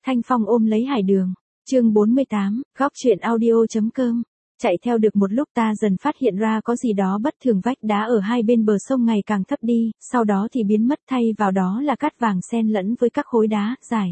Thanh Phong ôm lấy Hải Đường. Chương 48, góc truyện audio.com. Chạy theo được một lúc ta dần phát hiện ra có gì đó bất thường, vách đá ở hai bên bờ sông ngày càng thấp đi, sau đó thì biến mất, thay vào đó là cát vàng xen lẫn với các khối đá dài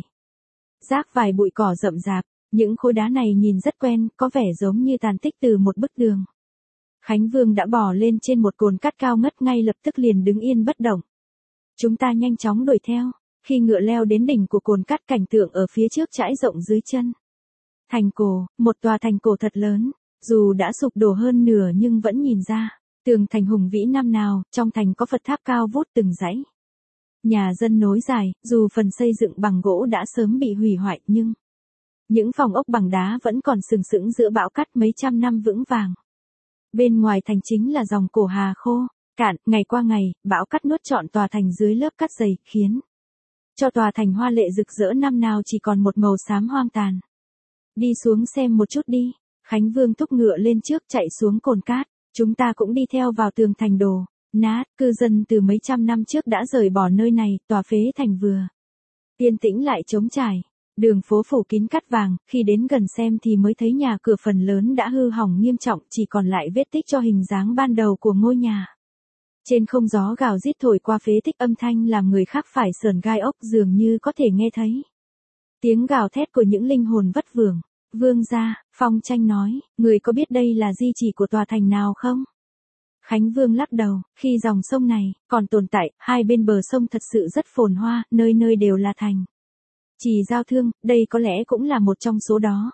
rác vài bụi cỏ rậm rạp. Những khối đá này nhìn rất quen, có vẻ giống như tàn tích từ một bức tường. Khánh Vương đã bò lên trên một cồn cát cao ngất, ngay lập tức liền đứng yên bất động. Chúng ta nhanh chóng đuổi theo. Khi ngựa leo đến đỉnh của cồn cát, cảnh tượng ở phía trước trải rộng dưới chân. Thành cổ, một tòa thành cổ thật lớn, dù đã sụp đổ hơn nửa nhưng vẫn nhìn ra tường thành hùng vĩ năm nào. Trong thành có Phật tháp cao vút từng dãy, nhà dân nối dài, dù phần xây dựng bằng gỗ đã sớm bị hủy hoại nhưng những phòng ốc bằng đá vẫn còn sừng sững giữa bão cát mấy trăm năm vững vàng. Bên ngoài thành chính là dòng cổ Hà khô cạn, ngày qua ngày, bão cát nuốt trọn tòa thành dưới lớp cát dày, khiến cho tòa thành hoa lệ rực rỡ năm nào chỉ còn một màu xám hoang tàn. Đi xuống xem một chút đi. Khánh Vương thúc ngựa lên trước, chạy xuống cồn cát. Chúng ta cũng đi theo vào tường thành đổ nát. Cư dân từ mấy trăm năm trước đã rời bỏ nơi này, tòa phế thành vừa yên tĩnh lại trống trải. Đường phố phủ kín cát vàng, khi đến gần xem thì mới thấy nhà cửa phần lớn đã hư hỏng nghiêm trọng, chỉ còn lại vết tích cho hình dáng ban đầu của ngôi nhà. Trên không gió gào rít thổi qua phế tích, âm thanh làm người khác phải sởn gai ốc, dường như có thể nghe thấy tiếng gào thét của những linh hồn vất vưởng. Vương gia, Phong Tranh nói, người có biết đây là di chỉ của tòa thành nào không? Khánh Vương lắc đầu, khi dòng sông này còn tồn tại, hai bên bờ sông thật sự rất phồn hoa, nơi nơi đều là thành trì giao thương, đây có lẽ cũng là một trong số đó.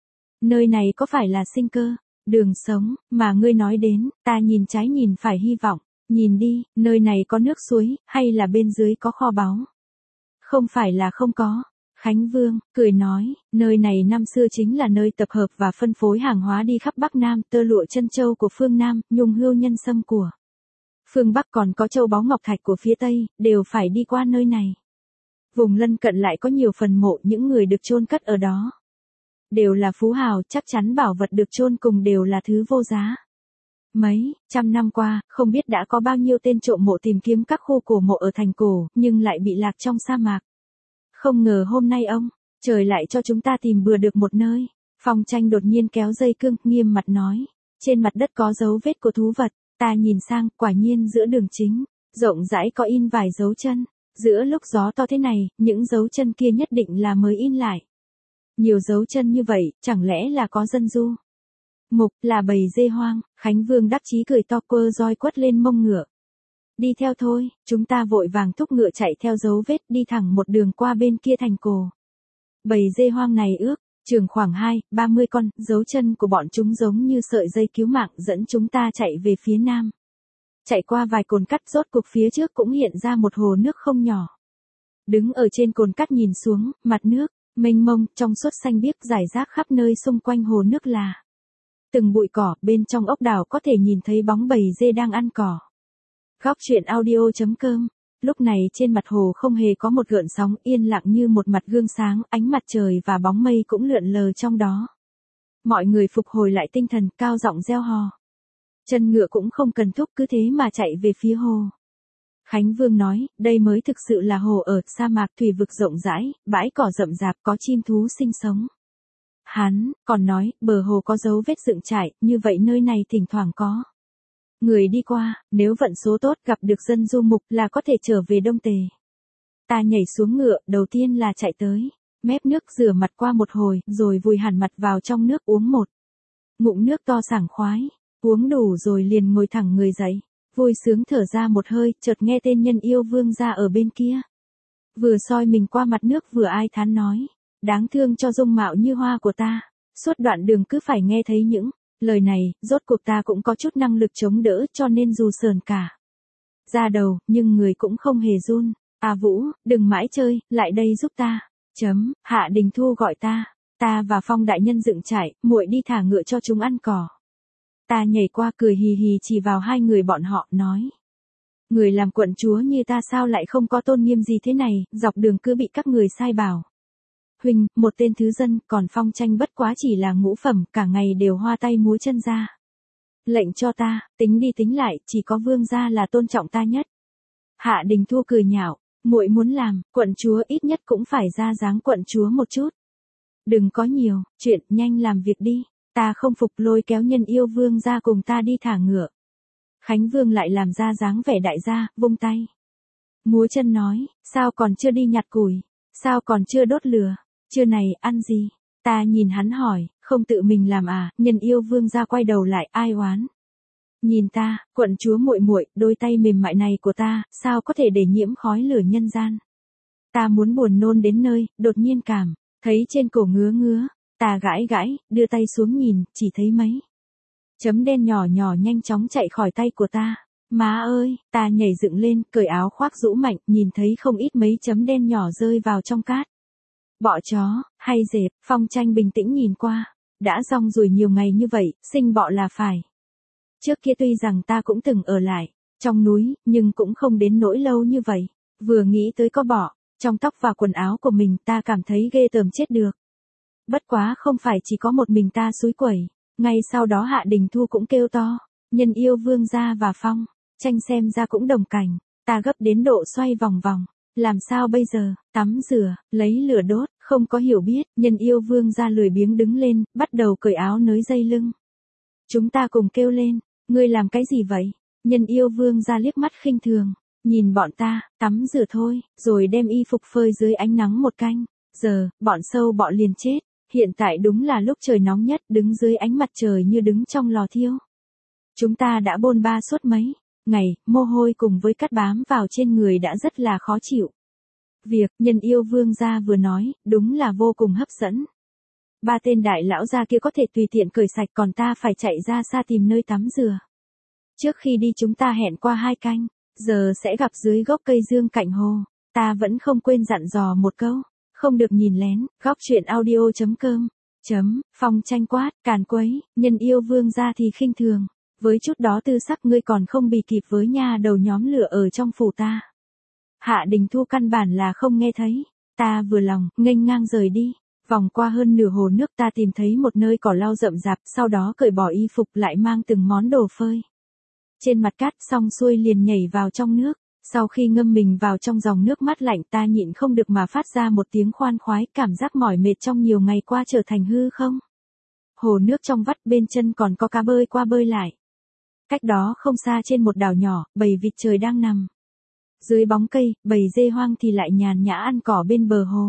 Nơi này có phải là sinh cơ, đường sống mà ngươi nói đến? Ta nhìn trái nhìn phải hy vọng. Nhìn đi, nơi này có nước suối, hay là bên dưới có kho báu? Không phải là không có. Khánh Vương cười nói, nơi này năm xưa chính là nơi tập hợp và phân phối hàng hóa đi khắp Bắc Nam, tơ lụa chân châu của phương Nam, nhung hươu nhân sâm của phương Bắc, còn có châu báu ngọc thạch của phía Tây, đều phải đi qua nơi này. Vùng lân cận lại có nhiều phần mộ, những người được chôn cất ở đó đều là phú hào, chắc chắn bảo vật được chôn cùng đều là thứ vô giá. Mấy trăm năm qua, không biết đã có bao nhiêu tên trộm mộ tìm kiếm các khu cổ mộ ở thành cổ, nhưng lại bị lạc trong sa mạc. Không ngờ hôm nay ông trời lại cho chúng ta tìm bừa được một nơi. Phong Tranh đột nhiên kéo dây cương, nghiêm mặt nói, trên mặt đất có dấu vết của thú vật. Ta nhìn sang, quả nhiên giữa đường chính rộng rãi có in vài dấu chân. Giữa lúc gió to thế này, những dấu chân kia nhất định là mới in lại. Nhiều dấu chân như vậy, chẳng lẽ là có dân du mục, là bầy dê hoang? Khánh Vương đắc chí cười to, quơ roi quất lên mông ngựa. Đi theo thôi. Chúng ta vội vàng thúc ngựa chạy theo dấu vết, đi thẳng một đường qua bên kia thành cổ. Bầy dê hoang này ước chừng khoảng 20-30 con, dấu chân của bọn chúng giống như sợi dây cứu mạng dẫn chúng ta chạy về phía nam. Chạy qua vài cồn cát, rốt cuộc phía trước cũng hiện ra một hồ nước không nhỏ. Đứng ở trên cồn cát nhìn xuống, mặt nước mênh mông, trong suốt xanh biếc, rải rác khắp nơi xung quanh hồ nước là từng bụi cỏ, bên trong ốc đảo có thể nhìn thấy bóng bầy dê đang ăn cỏ. Góc truyện audio.com. Lúc này trên mặt hồ không hề có một gợn sóng, yên lặng như một mặt gương sáng, ánh mặt trời và bóng mây cũng lượn lờ trong đó. Mọi người phục hồi lại tinh thần, cao giọng reo hò. Chân ngựa cũng không cần thúc, cứ thế mà chạy về phía hồ. Khánh Vương nói, đây mới thực sự là hồ ở, sa mạc thủy vực rộng rãi, bãi cỏ rậm rạp, có chim thú sinh sống. Hắn còn nói, bờ hồ có dấu vết dựng trại, như vậy nơi này thỉnh thoảng có người đi qua, nếu vận số tốt gặp được dân du mục là có thể trở về Đông Tề. Ta nhảy xuống ngựa, đầu tiên là chạy tới mép nước, rửa mặt qua một hồi, rồi vùi hẳn mặt vào trong nước, uống một ngụm nước to sảng khoái. Uống đủ rồi liền ngồi thẳng người dậy, vui sướng thở ra một hơi, chợt nghe tên nhân yêu Vương gia ở bên kia vừa soi mình qua mặt nước vừa ai thán nói, đáng thương cho dung mạo như hoa của ta. Suốt đoạn đường cứ phải nghe thấy những lời này, rốt cuộc ta cũng có chút năng lực chống đỡ, cho nên dù sờn cả da đầu, nhưng người cũng không hề run. À Vũ, đừng mãi chơi, lại đây giúp ta. Hạ Đình Thu gọi ta. Ta và Phong đại nhân dựng trại, muội đi thả ngựa cho chúng ăn cỏ. Ta nhảy qua cười hì hì chỉ vào hai người bọn họ, nói. Người làm quận chúa như ta sao lại không có tôn nghiêm gì thế này, dọc đường cứ bị các người sai bảo. Huynh, một tên thứ dân, còn Phong Tranh bất quá chỉ là ngũ phẩm, cả ngày đều hoa tay múa chân ra. Lệnh cho ta, tính đi tính lại, chỉ có Vương gia là tôn trọng ta nhất. Hạ Đình Thu cười nhạo, Muội muốn làm quận chúa ít nhất cũng phải ra dáng quận chúa một chút. Đừng có nhiều chuyện, nhanh làm việc đi. Ta không phục, lôi kéo Nhân Yêu Vương ra cùng ta đi thả ngựa. Khánh Vương lại làm ra dáng vẻ đại gia, vung tay. Múa chân nói, sao còn chưa đi nhặt củi, sao còn chưa đốt lửa, trưa này ăn gì? Ta nhìn hắn hỏi, không tự mình làm à? Nhân Yêu Vương ra quay đầu lại, ai oán. Nhìn ta, quận chúa muội muội, đôi tay mềm mại này của ta, sao có thể để nhiễm khói lửa nhân gian? Ta muốn buồn nôn đến nơi, đột nhiên cảm thấy trên cổ ngứa ngứa, ta gãi gãi, đưa tay xuống nhìn, chỉ thấy mấy chấm đen nhỏ nhỏ nhanh chóng chạy khỏi tay của ta. Má ơi, ta nhảy dựng lên, cởi áo khoác rũ mạnh, nhìn thấy không ít mấy chấm đen nhỏ rơi vào trong cát. Bọ chó, hay dẹp, Phong Tranh bình tĩnh nhìn qua. Đã rong ruổi nhiều ngày như vậy, sinh bọ là phải. Trước kia tuy rằng ta cũng từng ở lại trong núi, nhưng cũng không đến nỗi lâu như vậy. Vừa nghĩ tới có bọ trong tóc và quần áo của mình, ta cảm thấy ghê tởm chết được. Bất quá không phải chỉ có một mình ta xúi quẩy. Ngay sau đó Hạ Đình Thu cũng kêu to. Nhân Yêu Vương gia và Phong Tranh xem ra cũng đồng cảnh. Ta gấp đến độ xoay vòng vòng. Làm sao bây giờ? Tắm rửa, lấy lửa đốt, không có hiểu biết. Nhân Yêu Vương gia lười biếng đứng lên, bắt đầu cởi áo nới dây lưng. Chúng ta cùng kêu lên, ngươi làm cái gì vậy? Nhân Yêu Vương gia liếc mắt khinh thường, nhìn bọn ta, tắm rửa thôi, rồi đem y phục phơi dưới ánh nắng một canh giờ, bọn sâu bọ liền chết. Hiện tại đúng là lúc trời nóng nhất, đứng dưới ánh mặt trời như đứng trong lò thiêu. Chúng ta đã bôn ba suốt mấy ngày, mồ hôi cùng với cát bám vào trên người đã rất là khó chịu. Việc Nhân Yêu Vương gia vừa nói, đúng là vô cùng hấp dẫn. Ba tên đại lão gia kia có thể tùy tiện cởi sạch, còn ta phải chạy ra xa tìm nơi tắm rửa. Trước khi đi chúng ta hẹn qua 2 canh, giờ sẽ gặp dưới gốc cây dương cạnh hồ. Ta vẫn không quên dặn dò một câu, không được nhìn lén. Góc truyện audio.com. Phong Tranh quát, càn quấy. Nhân Yêu Vương gia thì khinh thường. Với chút đó tư sắc ngươi còn không bì kịp với nha đầu nhóm lửa ở trong phủ ta. Hạ Đình Thu căn bản là không nghe thấy. Ta vừa lòng, nghênh ngang rời đi. Vòng qua hơn nửa hồ nước, ta tìm thấy một nơi cỏ lau rậm rạp, sau đó cởi bỏ y phục lại mang từng món đồ phơi trên mặt cát, xong xuôi liền nhảy vào trong nước. Sau khi ngâm mình vào trong dòng nước mát lạnh, ta nhịn không được mà phát ra một tiếng khoan khoái, cảm giác mỏi mệt trong nhiều ngày qua trở thành hư không. Hồ nước trong vắt, bên chân còn có cá bơi qua bơi lại. Cách đó không xa trên một đảo nhỏ, bầy vịt trời đang nằm dưới bóng cây, bầy dê hoang thì lại nhàn nhã ăn cỏ bên bờ hồ.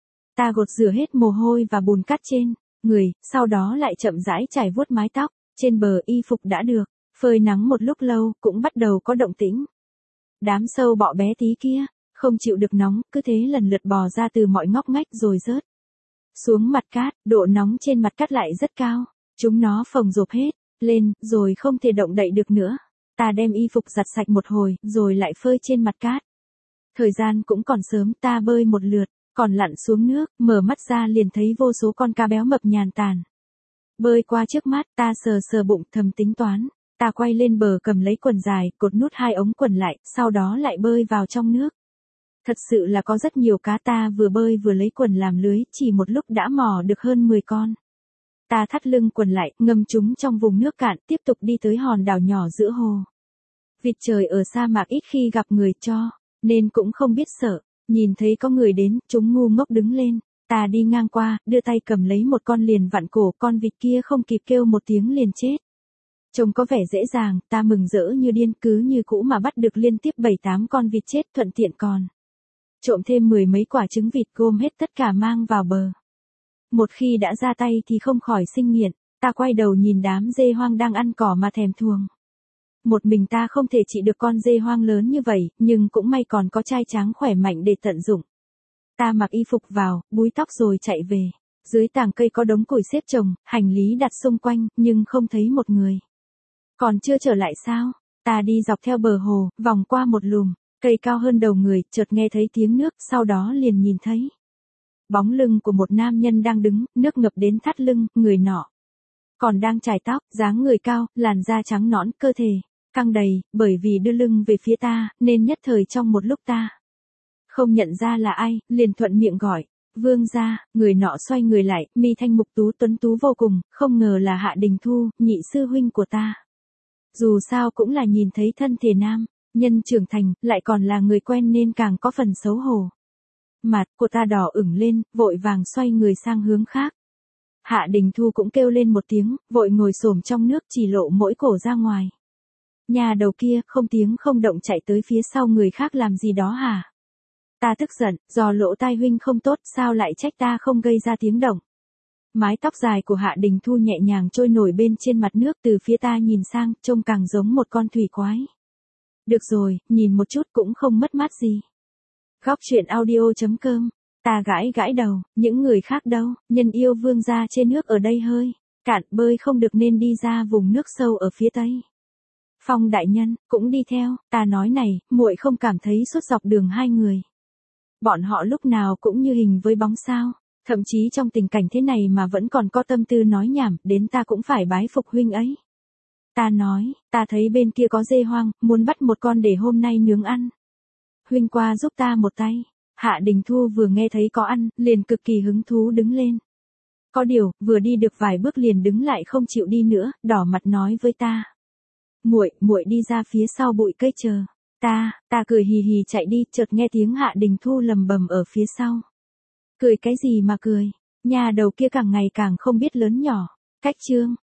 Ta gột rửa hết mồ hôi và bùn cát trên người, sau đó lại chậm rãi chải vuốt mái tóc. Trên bờ y phục đã được phơi nắng một lúc lâu, cũng bắt đầu có động tĩnh. Đám sâu bọ bé tí kia không chịu được nóng, cứ thế lần lượt bò ra từ mọi ngóc ngách rồi rớt xuống mặt cát. Độ nóng trên mặt cát lại rất cao, chúng nó phồng rộp hết lên rồi không thể động đậy được nữa. Ta đem y phục giặt sạch một hồi rồi lại phơi trên mặt cát. Thời gian cũng còn sớm, ta bơi một lượt còn lặn xuống nước, mở mắt ra liền thấy vô số con cá béo mập nhàn tản bơi qua trước mắt. Ta sờ sờ bụng thầm tính toán. Ta quay lên bờ cầm lấy quần dài, cột nút 2 ống quần lại, sau đó lại bơi vào trong nước. Thật sự là có rất nhiều cá, ta vừa bơi vừa lấy quần làm lưới, chỉ một lúc đã mò được hơn 10 con. Ta thắt lưng quần lại, ngâm chúng trong vùng nước cạn, tiếp tục đi tới hòn đảo nhỏ giữa hồ. Vịt trời ở sa mạc ít khi gặp người cho, nên cũng không biết sợ. Nhìn thấy có người đến, chúng ngu ngốc đứng lên. Ta đi ngang qua, đưa tay cầm lấy một con liền vặn cổ, con vịt kia không kịp kêu một tiếng liền chết. Trông có vẻ dễ dàng, ta mừng rỡ như điên, cứ như cũ mà bắt được liên tiếp 7-8 con vịt chết, thuận tiện còn trộm thêm 10 mấy quả trứng vịt, gom hết tất cả mang vào bờ. Một khi đã ra tay thì không khỏi sinh nghiện. Ta quay đầu nhìn đám dê hoang đang ăn cỏ mà thèm thuồng. Một mình ta không thể trị được con dê hoang lớn như vậy, nhưng cũng may còn có trai tráng khỏe mạnh để tận dụng. Ta mặc y phục vào, búi tóc rồi chạy về. Dưới tàng cây có đống củi xếp chồng, hành lý đặt xung quanh, nhưng không thấy một người. Còn chưa trở lại sao? Ta đi dọc theo bờ hồ, vòng qua một lùm cây cao hơn đầu người, chợt nghe thấy tiếng nước, sau đó liền nhìn thấy bóng lưng của một nam nhân đang đứng, nước ngập đến thắt lưng. Người nọ còn đang chải tóc, dáng người cao, làn da trắng nõn, cơ thể căng đầy. Bởi vì đưa lưng về phía ta, nên nhất thời trong một lúc ta không nhận ra là ai, liền thuận miệng gọi, Vương gia. Người nọ xoay người lại, mi thanh mục tú tuấn tú vô cùng, không ngờ là Hạ Đình Thu, nhị sư huynh của ta. Dù sao cũng là nhìn thấy thân thể nam Nhân trưởng thành, lại còn là người quen nên càng có phần xấu hổ. Mặt của ta đỏ ửng lên, vội vàng xoay người sang hướng khác. Hạ Đình Thu cũng kêu lên một tiếng, vội ngồi xổm trong nước chỉ lộ mỗi cổ ra ngoài. Nhà đầu kia, không tiếng không động chạy tới phía sau người khác làm gì đó hả? Ta tức giận, do lỗ tai huynh không tốt, sao lại trách ta không gây ra tiếng động. Mái tóc dài của Hạ Đình Thu nhẹ nhàng trôi nổi bên trên mặt nước, từ phía ta nhìn sang, trông càng giống một con thủy quái. Được rồi, nhìn một chút cũng không mất mát gì. Góc truyện audio.com. Ta gãi gãi đầu, những người khác đâu, nhân yêu vương gia trên nước ở đây hơi cạn, bơi không được nên đi ra vùng nước sâu ở phía tây. Phong đại nhân cũng đi theo, ta nói này, muội không cảm thấy suốt dọc đường hai người. Bọn họ lúc nào cũng như hình với bóng sao, thậm chí trong tình cảnh thế này mà vẫn còn có tâm tư nói nhảm, đến ta cũng phải bái phục huynh ấy. Ta nói, ta thấy bên kia có dê hoang, muốn bắt một con để hôm nay nướng ăn. Huynh qua giúp ta một tay. Hạ Đình Thu vừa nghe thấy có ăn, liền cực kỳ hứng thú đứng lên. Có điều, vừa đi được vài bước liền đứng lại không chịu đi nữa, đỏ mặt nói với ta. Muội đi ra phía sau bụi cây chờ. Ta cười hì hì chạy đi, chợt nghe tiếng Hạ Đình Thu lầm bầm ở phía sau. Cười cái gì mà cười, nhà đầu kia càng ngày càng không biết lớn nhỏ. Cách chương.